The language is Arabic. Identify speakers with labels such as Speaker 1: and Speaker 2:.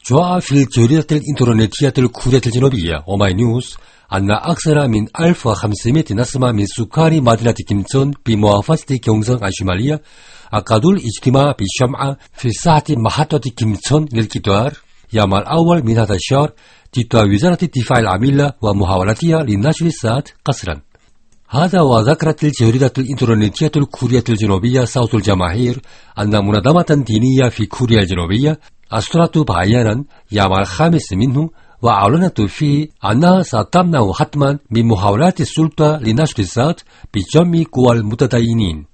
Speaker 1: جاء في الجريدة الإنترنتية الكورية الجنوبية وماي نيوز أن أكثر من 1500 نسمة من سكان مدينة كيمتون بمحافظة كيونغسان الشمالية عقدوا الاجتماع بشمعة في ساحة محطة كيمتون للقطار يوم الأول من هذا الشهر ضد وزارة الدفاع العاملة ومحاولتها لنشر الساعة قسرا. هذا وذكرت الجريدة الإنترنتية الكورية الجنوبية صوت الجماهير أن منظمة دينية في كوريا الجنوبية أصدرت بيانا يوم الخامس منه وأعلنت فيه أنها ستمنع حتما من محاولات السلطة لنشر الذات بجمع قوى المتدينين.